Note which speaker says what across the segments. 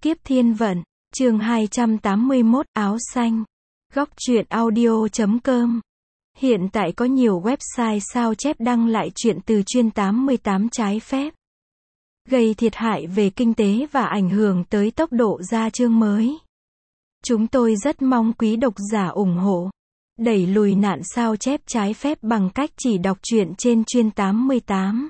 Speaker 1: Kiếp thiên vận, chương 281, áo xanh. Góc truyện audio.com. Hiện tại có nhiều website sao chép đăng lại truyện từ chuyên 88 trái phép, gây thiệt hại về kinh tế và ảnh hưởng tới tốc độ ra chương mới. Chúng tôi rất mong quý độc giả ủng hộ, đẩy lùi nạn sao chép trái phép bằng cách chỉ đọc truyện trên chuyên 88.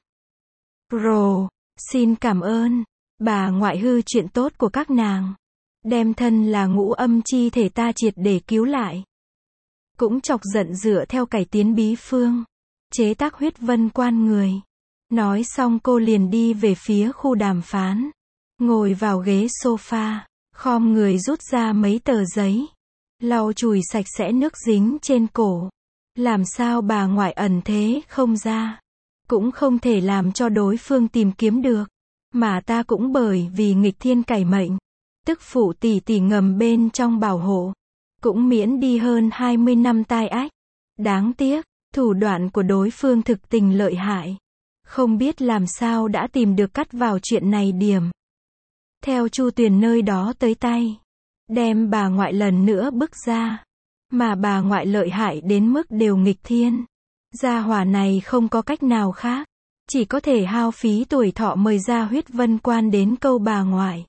Speaker 1: Pro, xin cảm ơn. Bà ngoại hư chuyện tốt của các nàng, đem thân là ngũ âm chi thể ta triệt để cứu lại. Cũng chọc giận dựa theo cải tiến bí phương, chế tác huyết vân quan người. Nói xong cô liền đi về phía khu đàm phán, ngồi vào ghế sofa, khom người rút ra mấy tờ giấy, lau chùi sạch sẽ nước dính trên cổ. Làm sao bà ngoại ẩn thế không ra, cũng không thể làm cho đối phương tìm kiếm được. Mà ta cũng bởi vì nghịch thiên cải mệnh, tức phụ tỷ tỷ ngầm bên trong bảo hộ, cũng miễn đi hơn 20 năm tai ách. Đáng tiếc, thủ đoạn của đối phương thực tình lợi hại. Không biết làm sao đã tìm được cắt vào chuyện này điểm. Theo Chu Tuyền nơi đó tới tay, đem bà ngoại lần nữa bức ra. Mà bà ngoại lợi hại đến mức đều nghịch thiên. Gia hỏa này không có cách nào khác, chỉ có thể hao phí tuổi thọ mời ra huyết vân quan đến câu bà ngoại.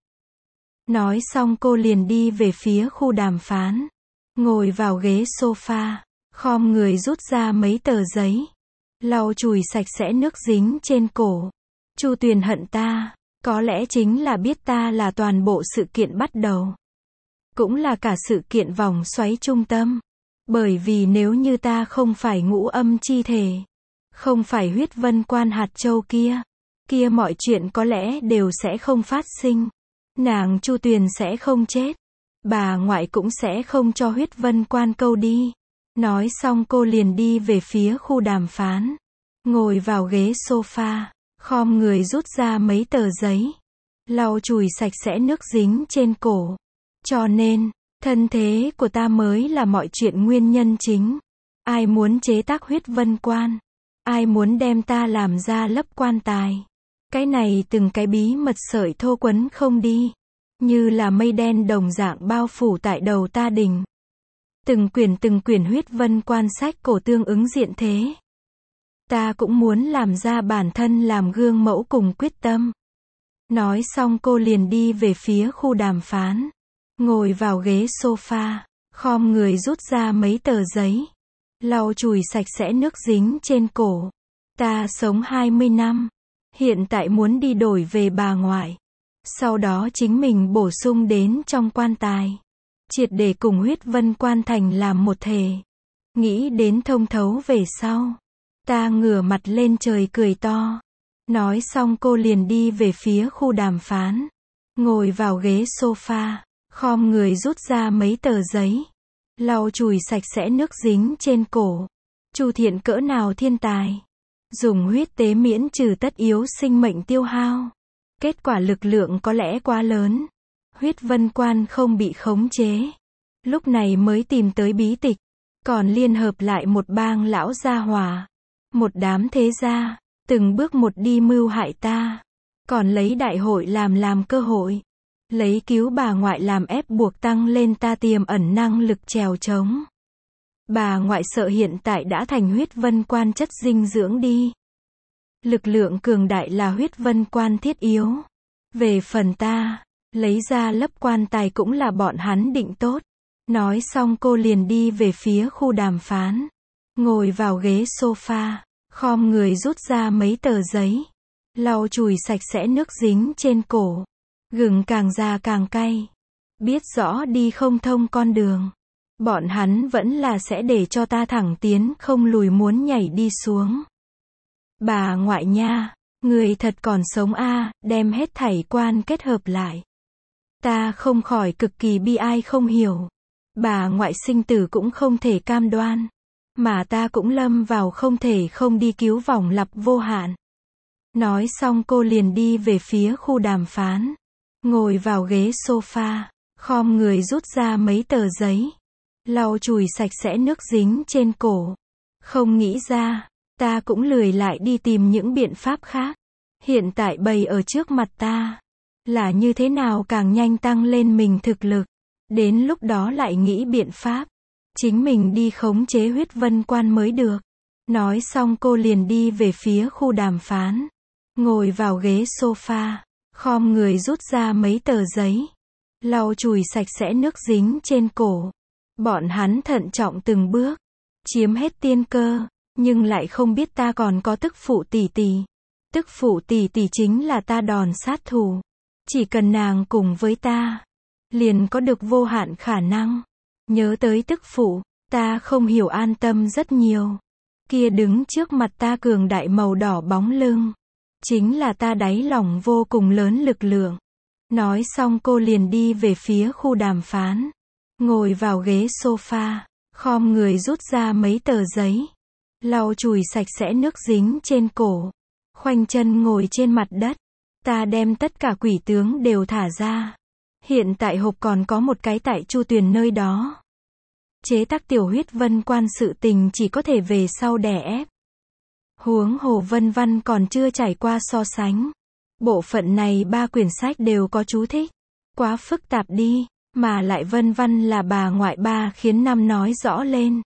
Speaker 1: Nói xong cô liền đi về phía khu đàm phán, ngồi vào ghế sofa, khom người rút ra mấy tờ giấy, lau chùi sạch sẽ nước dính trên cổ. Chu Tuyền hận ta, có lẽ chính là biết ta là toàn bộ sự kiện bắt đầu, cũng là cả sự kiện vòng xoáy trung tâm. Bởi vì nếu như ta không phải ngũ âm chi thể, không phải huyết vân quan hạt châu kia mọi chuyện có lẽ đều sẽ không phát sinh. Nàng Chu Tuyền sẽ không chết, bà ngoại cũng sẽ không cho huyết vân quan câu đi. Nói xong cô liền đi về phía khu đàm phán, ngồi vào ghế sofa, khom người rút ra mấy tờ giấy, lau chùi sạch sẽ nước dính trên cổ. Cho nên, thân thế của ta mới là mọi chuyện nguyên nhân chính. Ai muốn chế tác huyết vân quan? Ai muốn đem ta làm ra lấp quan tài? Cái này từng cái bí mật sợi thô quấn không đi, như là mây đen đồng dạng bao phủ tại đầu ta đỉnh. Từng quyển huyết vân quan sách cổ tương ứng diện thế. Ta cũng muốn làm ra bản thân làm gương mẫu cùng quyết tâm. Nói xong cô liền đi về phía khu đàm phán, ngồi vào ghế sofa, khom người rút ra mấy tờ giấy, lau chùi sạch sẽ nước dính trên cổ. Ta sống 20 năm, hiện tại muốn đi đổi về bà ngoại, sau đó chính mình bổ sung đến trong quan tài, triệt để cùng huyết vân quan thành làm một thể. Nghĩ đến thông thấu về sau, ta ngửa mặt lên trời cười to. Nói xong cô liền đi về phía khu đàm phán, ngồi vào ghế sofa, khom người rút ra mấy tờ giấy, lau chùi sạch sẽ nước dính trên cổ. Chu Thiện cỡ nào thiên tài, dùng huyết tế miễn trừ tất yếu sinh mệnh tiêu hao. Kết quả lực lượng có lẽ quá lớn, huyết vân quan không bị khống chế. Lúc này mới tìm tới bí tịch, còn liên hợp lại một bang lão gia hỏa, một đám thế gia, từng bước một đi mưu hại ta. Còn lấy đại hội làm cơ hội, lấy cứu bà ngoại làm ép buộc tăng lên ta tiềm ẩn năng lực trèo trống. Bà ngoại sợ hiện tại đã thành huyết vân quan chất dinh dưỡng đi. Lực lượng cường đại là huyết vân quan thiết yếu. Về phần ta, lấy ra lấp quan tài cũng là bọn hắn định tốt. Nói xong cô liền đi về phía khu đàm phán, ngồi vào ghế sofa, khom người rút ra mấy tờ giấy, lau chùi sạch sẽ nước dính trên cổ. Gừng càng già càng cay, biết rõ đi không thông con đường, bọn hắn vẫn là sẽ để cho ta thẳng tiến không lùi, muốn nhảy đi xuống. Bà ngoại nha, người thật còn sống a, đem hết thảy quan kết hợp lại. Ta không khỏi cực kỳ bi ai không hiểu. Bà ngoại sinh tử cũng không thể cam đoan, mà ta cũng lâm vào không thể không đi cứu vòng lặp vô hạn. Nói xong cô liền đi về phía khu đàm phán, ngồi vào ghế sofa, khom người rút ra mấy tờ giấy, lau chùi sạch sẽ nước dính trên cổ. Không nghĩ ra, ta cũng lười lại đi tìm những biện pháp khác. Hiện tại bày ở trước mặt ta, là như thế nào càng nhanh tăng lên mình thực lực. Đến lúc đó lại nghĩ biện pháp. Chính mình đi khống chế huyết vân quan mới được. Nói xong cô liền đi về phía khu đàm phán. Ngồi vào ghế sofa. Khom người rút ra mấy tờ giấy. Lau chùi sạch sẽ nước dính trên cổ. Bọn hắn thận trọng từng bước. Chiếm hết tiên cơ. Nhưng lại không biết ta còn có tức phụ tỷ tỷ. Tức phụ tỷ tỷ chính là ta đòn sát thủ. Chỉ cần nàng cùng với ta. Liền có được vô hạn khả năng. Nhớ tới tức phụ. Ta không hiểu an tâm rất nhiều. Kia đứng trước mặt ta cường đại màu đỏ bóng lưng. Chính là ta đáy lòng vô cùng lớn lực lượng. Nói xong cô liền đi về phía khu đàm phán. Ngồi vào ghế sofa. Khom người rút ra mấy tờ giấy. Lau chùi sạch sẽ nước dính trên cổ. Khoanh chân ngồi trên mặt đất. Ta đem tất cả quỷ tướng đều thả ra. Hiện tại hộp còn có một cái tại Chu Tuyền nơi đó. Chế tác tiểu huyết vân quan sự tình chỉ có thể về sau đè ép. Huống hồ vân văn còn chưa trải qua so sánh. Bộ phận này 3 quyển sách đều có chú thích. Quá phức tạp đi, mà lại vân văn là bà ngoại ba khiến năm nói rõ lên.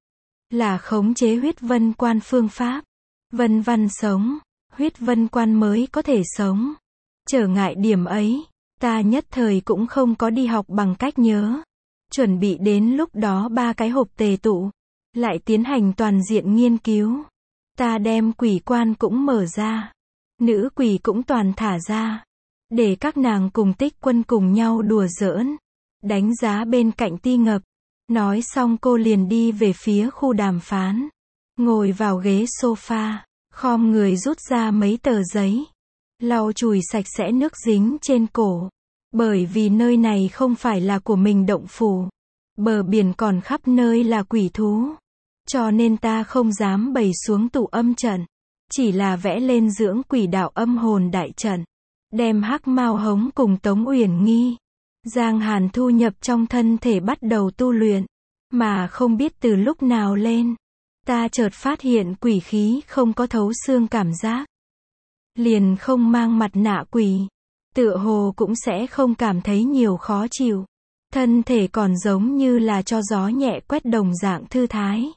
Speaker 1: Là khống chế huyết vân quan phương pháp. Vân văn sống, huyết vân quan mới có thể sống. Trở ngại điểm ấy, ta nhất thời cũng không có đi học bằng cách nhớ. Chuẩn bị đến lúc đó 3 cái hộp tề tụ. Lại tiến hành toàn diện nghiên cứu. Ta đem quỷ quan cũng mở ra. Nữ quỷ cũng toàn thả ra. Để các nàng cùng Tích Quân cùng nhau đùa giỡn. Đánh giá bên cạnh Ti Ngập. Nói xong cô liền đi về phía khu đàm phán. Ngồi vào ghế sofa. Khom người rút ra mấy tờ giấy. Lau chùi sạch sẽ nước dính trên cổ. Bởi vì nơi này không phải là của mình động phủ. Bờ biển còn khắp nơi là quỷ thú. Cho nên ta không dám bày xuống tụ âm trận. Chỉ là vẽ lên dưỡng quỷ đạo âm hồn đại trận. Đem Hắc Mao Hống cùng Tống Uyển Nghi, Giang Hàn thu nhập trong thân thể bắt đầu tu luyện. Mà không biết từ lúc nào lên. Ta chợt phát hiện quỷ khí không có thấu xương cảm giác. Liền không mang mặt nạ quỷ. Tựa hồ cũng sẽ không cảm thấy nhiều khó chịu. Thân thể còn giống như là cho gió nhẹ quét đồng dạng thư thái.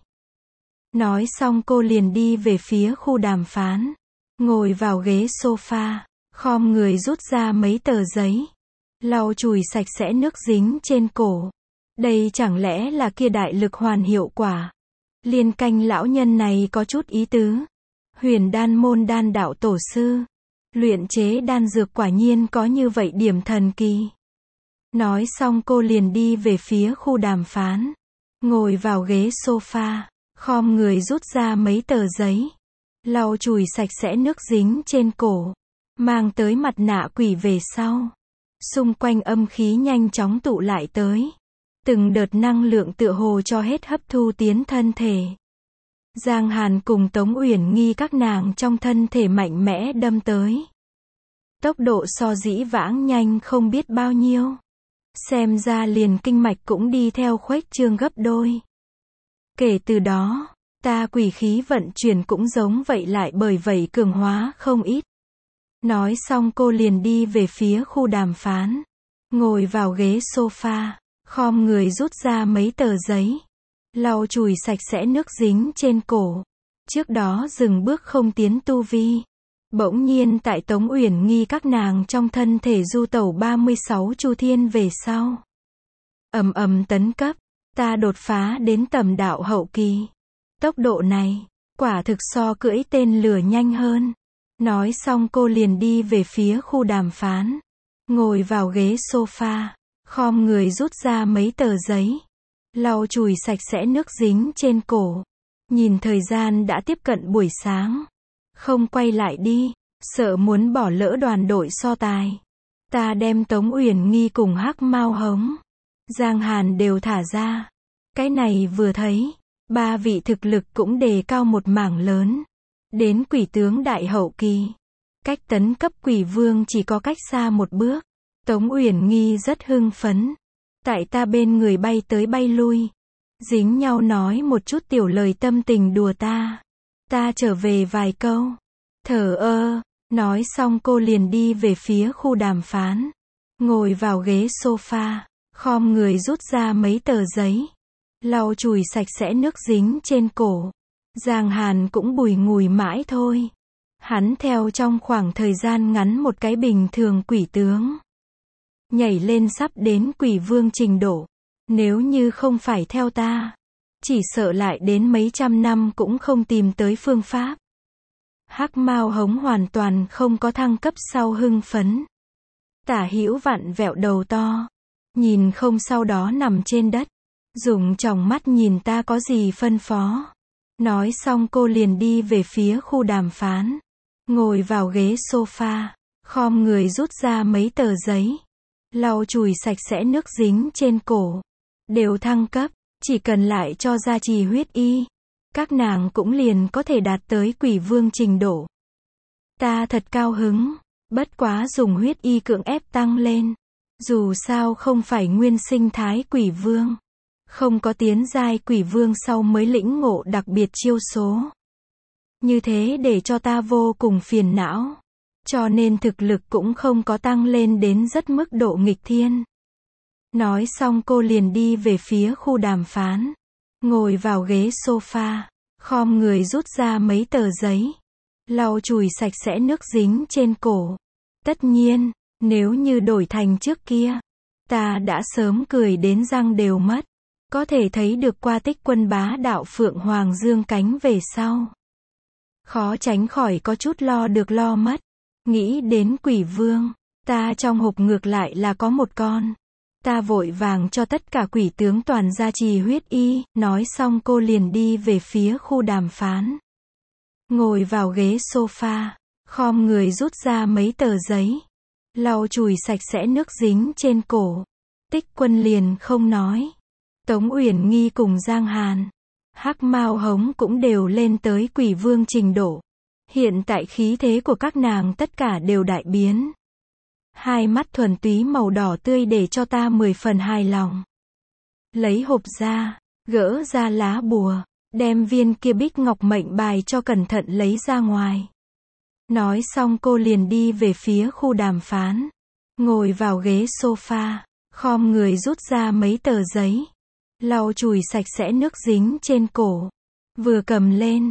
Speaker 1: Nói xong cô liền đi về phía khu đàm phán. Ngồi vào ghế sofa. Khom người rút ra mấy tờ giấy. Lau chùi sạch sẽ nước dính trên cổ. Đây chẳng lẽ là kia đại lực hoàn hiệu quả. Liên Canh lão nhân này có chút ý tứ. Huyền đan môn đan đạo tổ sư. Luyện chế đan dược quả nhiên có như vậy điểm thần kỳ. Nói xong cô liền đi về phía khu đàm phán. Ngồi vào ghế sofa. Khom người rút ra mấy tờ giấy. Lau chùi sạch sẽ nước dính trên cổ. Mang tới mặt nạ quỷ về sau. Xung quanh âm khí nhanh chóng tụ lại tới. Từng đợt năng lượng tựa hồ cho hết hấp thu tiến thân thể. Giang Hàn cùng Tống Uyển Nghi các nàng trong thân thể mạnh mẽ đâm tới. Tốc độ so dĩ vãng nhanh không biết bao nhiêu. Xem ra liền kinh mạch cũng đi theo khuếch trương gấp đôi. Kể từ đó, ta quỷ khí vận chuyển cũng giống vậy lại bởi vậy cường hóa không ít. Nói xong cô liền đi về phía khu đàm phán. Ngồi vào ghế sofa. Khom người rút ra mấy tờ giấy. Lau chùi sạch sẽ nước dính trên cổ. Trước đó dừng bước không tiến tu vi. Bỗng nhiên tại Tống Uyển Nghi các nàng trong thân thể du tẩu 36 chu thiên về sau. Ầm ầm tấn cấp. Ta đột phá đến tầm đạo hậu kỳ. Tốc độ này, quả thực so cưỡi tên lửa nhanh hơn. Nói xong cô liền đi về phía khu đàm phán. Ngồi vào ghế sofa. Khom người rút ra mấy tờ giấy. Lau chùi sạch sẽ nước dính trên cổ. Nhìn thời gian đã tiếp cận buổi sáng. Không quay lại đi, sợ muốn bỏ lỡ đoàn đội so tài. Ta đem Tống Uyển Nghi cùng Hắc Mao Hống, Giang Hàn đều thả ra. Cái này vừa thấy, 3 vị thực lực cũng đề cao một mảng lớn. Đến quỷ tướng đại hậu kỳ. Cách tấn cấp quỷ vương chỉ có cách xa một bước. Tống Uyển Nghi rất hưng phấn. Tại ta bên người bay tới bay lui. Dính nhau nói một chút tiểu lời tâm tình đùa ta. Ta trở về vài câu. Thở ơ, Nói xong cô liền đi về phía khu đàm phán. Ngồi vào ghế sofa, khom người rút ra mấy tờ giấy. Lau chùi sạch sẽ nước dính trên cổ. Giang Hàn cũng bùi ngùi mãi thôi. Hắn theo trong khoảng thời gian ngắn một cái bình thường quỷ tướng. Nhảy lên sắp đến quỷ vương trình độ. Nếu như không phải theo ta, chỉ sợ lại đến mấy trăm năm cũng không tìm tới phương pháp. Hắc Mao Hống hoàn toàn không có thăng cấp sau hưng phấn. Tả Hữu vặn vẹo đầu to, nhìn không sau đó nằm trên đất, dùng tròng mắt nhìn ta có gì phân phó. Nói xong cô liền đi về phía khu đàm phán, ngồi vào ghế sofa, khom người rút ra mấy tờ giấy, lau chùi sạch sẽ nước dính trên cổ. Đều thăng cấp, chỉ cần lại cho gia trì huyết y, các nàng cũng liền có thể đạt tới quỷ vương trình độ. Ta thật cao hứng, bất quá dùng huyết y cưỡng ép tăng lên. Dù sao không phải nguyên sinh thái quỷ vương. Không có tiến giai quỷ vương sau mới lĩnh ngộ đặc biệt chiêu số. Như thế để cho ta vô cùng phiền não. Cho nên thực lực cũng không có tăng lên đến rất mức độ nghịch thiên. Nói xong cô liền đi về phía khu đàm phán. Ngồi vào ghế sofa, khom người rút ra mấy tờ giấy. Lau chùi sạch sẽ nước dính trên cổ. Tất nhiên, nếu như đổi thành trước kia, ta đã sớm cười đến răng đều mất. Có thể thấy được qua tích quân bá đạo Phượng Hoàng dương cánh về sau. Khó tránh khỏi có chút lo được lo mất. Nghĩ đến quỷ vương, ta trong hộp ngược lại là có một con. Ta vội vàng cho tất cả quỷ tướng toàn gia trì huyết y. Nói xong cô liền đi về phía khu đàm phán. Ngồi vào ghế sofa, khom người rút ra mấy tờ giấy. Lau chùi sạch sẽ nước dính trên cổ. Tích quân liền không nói. Tống Uyển Nghi cùng Giang Hàn, Hắc Mao Hống cũng đều lên tới quỷ vương trình độ. Hiện tại khí thế của các nàng tất cả đều đại biến. Hai mắt thuần túy màu đỏ tươi để cho ta 10 phần hài lòng. Lấy hộp ra, gỡ ra lá bùa, đem viên kia bích ngọc mệnh bài cho cẩn thận lấy ra ngoài. Nói xong cô liền đi về phía khu đàm phán. Ngồi vào ghế sofa, khom người rút ra mấy tờ giấy. Lau chùi sạch sẽ nước dính trên cổ. Vừa cầm lên,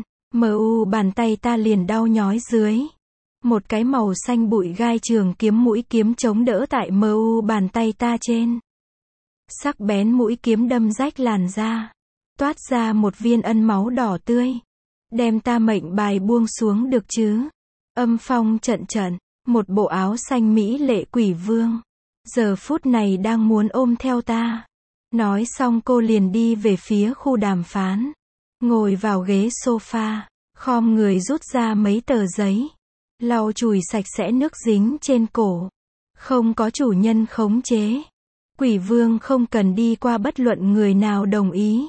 Speaker 1: bàn tay ta liền đau nhói dưới. Một cái màu xanh bụi gai trường kiếm mũi kiếm chống đỡ tại bàn tay ta trên. Sắc bén mũi kiếm đâm rách làn da. Toát ra một viên ân máu đỏ tươi. Đem ta mệnh bài buông xuống được chứ. Âm phong trận trận, một bộ áo xanh mỹ lệ quỷ vương. Giờ phút này đang muốn ôm theo ta. Nói xong cô liền đi về phía khu đàm phán. Ngồi vào ghế sofa, khom người rút ra mấy tờ giấy. Lau chùi sạch sẽ nước dính trên cổ. Không có chủ nhân khống chế. Quỷ vương không cần đi qua bất luận người nào đồng ý.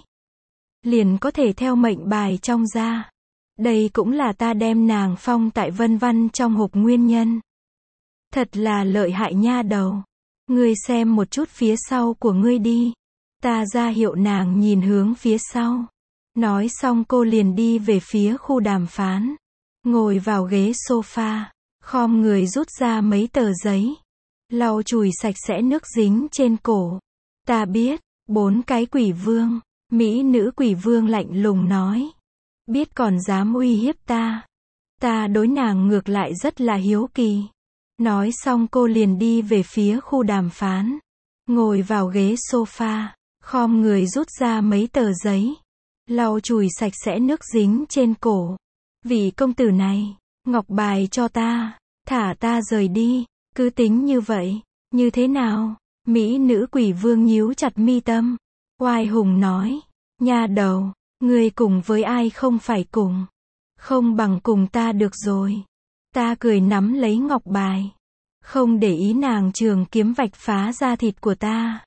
Speaker 1: Liền có thể theo mệnh bài trong da. Đây cũng là ta đem nàng phong tại Vân Văn trong hộp nguyên nhân. Thật là lợi hại nha đầu. Ngươi xem một chút phía sau của ngươi đi. Ta ra hiệu nàng nhìn hướng phía sau. Nói xong cô liền đi về phía khu đàm phán. Ngồi vào ghế sofa, khom người rút ra mấy tờ giấy. Lau chùi sạch sẽ nước dính trên cổ. Ta biết, 4 cái quỷ vương. Mỹ nữ quỷ vương lạnh lùng nói. Biết còn dám uy hiếp ta. Ta đối nàng ngược lại rất là hiếu kỳ. Nói xong cô liền đi về phía khu đàm phán. Ngồi vào ghế sofa, khom người rút ra mấy tờ giấy. Lau chùi sạch sẽ nước dính trên cổ. Vị công tử này, ngọc bài cho ta, thả ta rời đi, cứ tính như vậy, như thế nào? Mỹ nữ quỷ vương nhíu chặt mi tâm. Oai hùng nói, nha đầu, ngươi cùng với ai không phải cùng. Không bằng cùng ta được rồi. Ta cười nắm lấy ngọc bài. Không để ý nàng trường kiếm vạch phá da thịt của ta.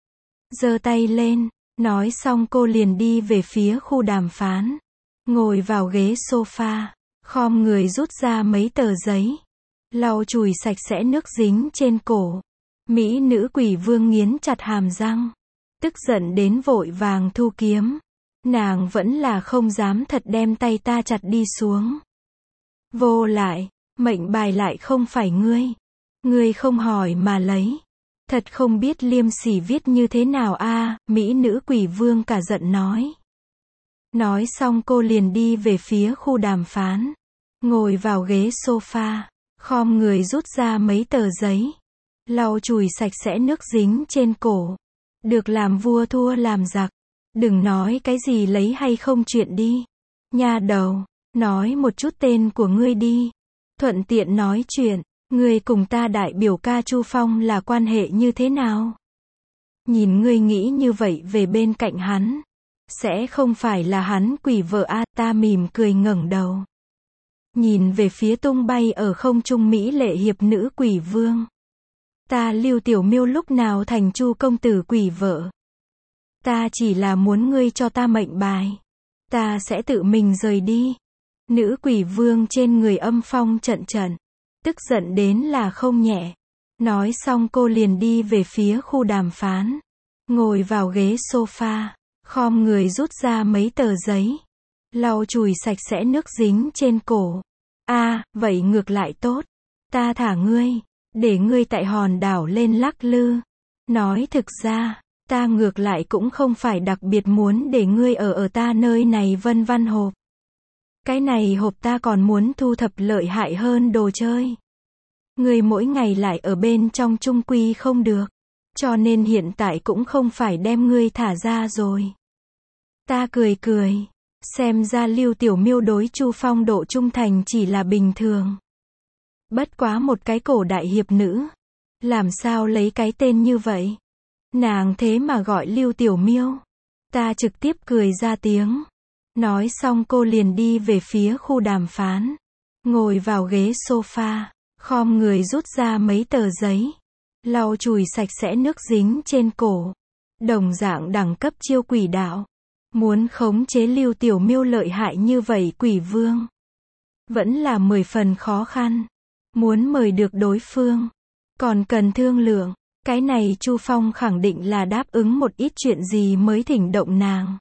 Speaker 1: Giơ tay lên, nói xong cô liền đi về phía khu đàm phán. Ngồi vào ghế sofa, khom người rút ra mấy tờ giấy. Lau chùi sạch sẽ nước dính trên cổ. Mỹ nữ quỷ vương nghiến chặt hàm răng. Tức giận đến vội vàng thu kiếm. Nàng vẫn là không dám thật đem tay ta chặt đi xuống. Vô lại, Mệnh bài lại không phải ngươi. Ngươi không hỏi mà lấy. Thật không biết liêm sỉ viết như thế nào a, mỹ nữ quỷ vương cả giận nói. Nói xong cô liền đi về phía khu đàm phán. Ngồi vào ghế sofa, khom người rút ra mấy tờ giấy. Lau chùi sạch sẽ nước dính trên cổ. Được làm vua thua làm giặc. Đừng nói cái gì lấy hay không chuyện đi. Nha đầu, nói một chút tên của ngươi đi. Thuận tiện nói chuyện, ngươi cùng ta đại biểu ca Chu Phong là quan hệ như thế nào? Nhìn ngươi nghĩ như vậy về bên cạnh hắn. Sẽ không phải là hắn quỷ vợ a, ta mỉm cười ngẩng đầu. Nhìn về phía tung bay ở không trung mỹ lệ hiệp nữ quỷ vương. Ta Lưu Tiểu Miêu lúc nào thành Chu công tử quỷ vợ. Ta chỉ là muốn ngươi cho ta mệnh bài. Ta sẽ tự mình rời đi. Nữ quỷ vương trên người âm phong trận trận. Tức giận đến là không nhẹ. Nói xong cô liền đi về phía khu đàm phán. Ngồi vào ghế sofa. Khom người rút ra mấy tờ giấy. Lau chùi sạch sẽ nước dính trên cổ. Vậy ngược lại tốt. Ta thả ngươi. Để ngươi tại hòn đảo lên lắc lư. Nói thực ra, ta ngược lại cũng không phải đặc biệt muốn để ngươi ở ta nơi này vân vân hộp. Cái này hộp ta còn muốn thu thập lợi hại hơn đồ chơi. Ngươi mỗi ngày lại ở bên trong chung quy không được. Cho nên hiện tại cũng không phải đem ngươi thả ra rồi. Ta cười cười. Xem ra Lưu Tiểu Miêu đối Chu Phong độ trung thành chỉ là bình thường. Bất quá một cái cổ đại hiệp nữ. Làm sao lấy cái tên như vậy? Nàng thế mà gọi Lưu Tiểu Miêu. Ta trực tiếp cười ra tiếng. Nói xong cô liền đi về phía khu đàm phán. Ngồi vào ghế sofa. Khom người rút ra mấy tờ giấy. Lau chùi sạch sẽ nước dính trên cổ. Đồng dạng đẳng cấp chiêu quỷ đạo. Muốn khống chế Lưu Tiểu Miêu lợi hại như vậy quỷ vương. Vẫn là 10 phần khó khăn. Muốn mời được đối phương. Còn cần thương lượng. Cái này Chu Phong khẳng định là đáp ứng một ít chuyện gì mới thỉnh động nàng.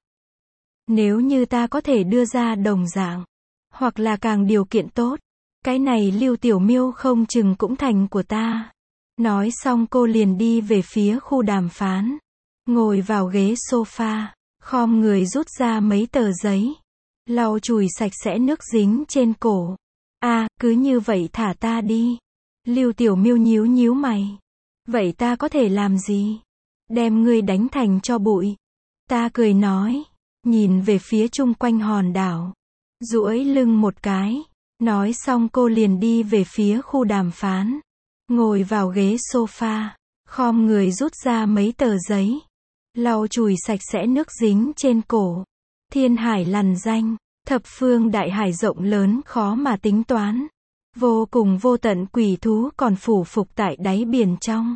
Speaker 1: Nếu như ta có thể đưa ra đồng dạng. Hoặc là càng điều kiện tốt. Cái này Lưu Tiểu Miêu không chừng cũng thành của ta. Nói xong cô liền đi về phía khu đàm phán. Ngồi vào ghế sofa. Khom người rút ra mấy tờ giấy. Lau chùi sạch sẽ nước dính trên cổ. Cứ như vậy thả ta đi. Lưu Tiểu Miêu nhíu nhíu mày. Vậy ta có thể làm gì? Đem ngươi đánh thành tro bụi. Ta cười nói. Nhìn về phía chung quanh hòn đảo. Duỗi lưng một cái. Nói xong cô liền đi về phía khu đàm phán. Ngồi vào ghế sofa. Khom người rút ra mấy tờ giấy. Lau chùi sạch sẽ nước dính trên cổ. Thiên hải lằn danh. Thập phương đại hải rộng lớn khó mà tính toán. Vô cùng vô tận quỷ thú còn phủ phục tại đáy biển trong.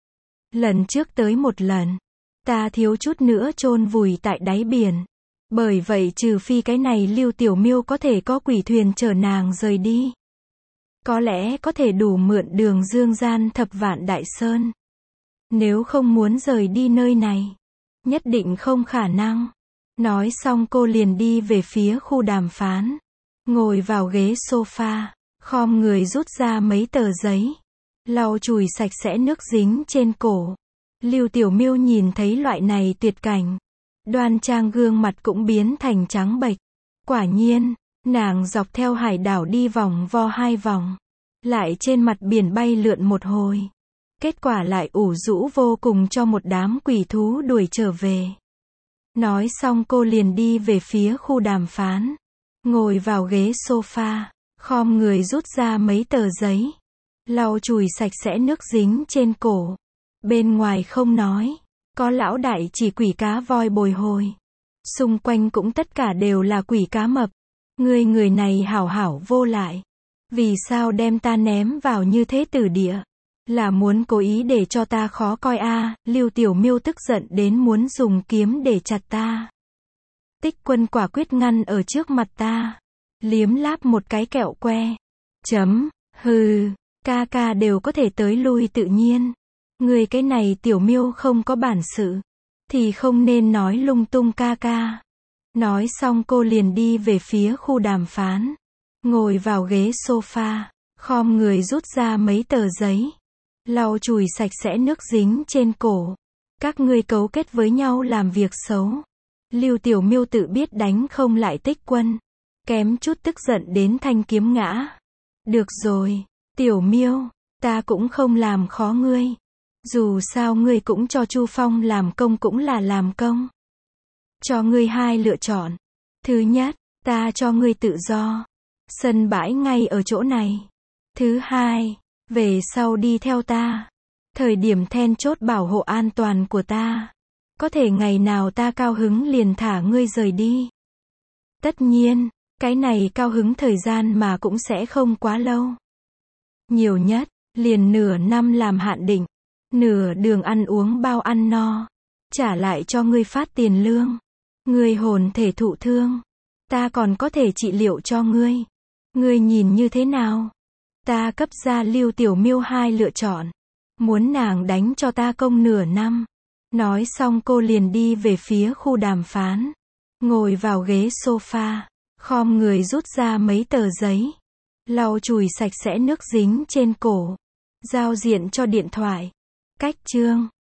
Speaker 1: Lần trước tới một lần. Ta thiếu chút nữa chôn vùi tại đáy biển. Bởi vậy trừ phi cái này Lưu Tiểu Miêu có thể có quỷ thuyền chở nàng rời đi. Có lẽ có thể đủ mượn đường dương gian thập vạn đại sơn. Nếu không muốn rời đi nơi này. Nhất định không khả năng. Nói xong cô liền đi về phía khu đàm phán. Ngồi vào ghế sofa. Khom người rút ra mấy tờ giấy. Lau chùi sạch sẽ nước dính trên cổ. Lưu Tiểu Miêu nhìn thấy loại này tuyệt cảnh. Đoan trang gương mặt cũng biến thành trắng bệch. Quả nhiên, nàng dọc theo hải đảo đi vòng vo 2 vòng. Lại trên mặt biển bay lượn một hồi. Kết quả lại ủ rũ vô cùng cho một đám quỷ thú đuổi trở về. Nói xong cô liền đi về phía khu đàm phán. Ngồi vào ghế sofa. Khom người rút ra mấy tờ giấy. Lau chùi sạch sẽ nước dính trên cổ. Bên ngoài không nói. Có lão đại chỉ quỷ cá voi bồi hồi. Xung quanh cũng tất cả đều là quỷ cá mập. Người này hảo hảo vô lại. Vì sao đem ta ném vào như thế tử địa? Là muốn cố ý để cho ta khó coi Lưu Tiểu Miêu tức giận đến muốn dùng kiếm để chặt ta. Tích Quân quả quyết ngăn ở trước mặt ta. Liếm láp một cái kẹo que. Hừ, ca đều có thể tới lui tự nhiên. Người cái này Tiểu Miêu không có bản sự. Thì không nên nói lung tung ca. Nói xong cô liền đi về phía khu đàm phán. Ngồi vào ghế sofa. Khom người rút ra mấy tờ giấy. Lau chùi sạch sẽ nước dính trên cổ. Các ngươi cấu kết với nhau làm việc xấu. Lưu Tiểu Miêu tự biết đánh không lại Tích Quân. Kém chút tức giận đến thanh kiếm ngã. Được rồi, Tiểu Miêu, ta cũng không làm khó ngươi. Dù sao ngươi cũng cho Chu Phong làm công cũng là làm công. Cho ngươi hai lựa chọn. Thứ nhất, ta cho ngươi tự do. Sân bãi ngay ở chỗ này. Thứ hai, về sau đi theo ta. Thời điểm then chốt bảo hộ an toàn của ta. Có thể ngày nào ta cao hứng liền thả ngươi rời đi. Tất nhiên, cái này cao hứng thời gian mà cũng sẽ không quá lâu. Nhiều nhất, liền nửa năm làm hạn định. Nửa đường ăn uống bao ăn no. Trả lại cho ngươi phát tiền lương. Ngươi hồn thể thụ thương. Ta còn có thể trị liệu cho ngươi. Ngươi nhìn như thế nào? Ta cấp ra Lưu Tiểu Miêu hai lựa chọn. Muốn nàng đánh cho ta công nửa năm. Nói xong cô liền đi về phía khu đàm phán. Ngồi vào ghế sofa. Khom người rút ra mấy tờ giấy. Lau chùi sạch sẽ nước dính trên cổ. Giao diện cho điện thoại. Cách chương.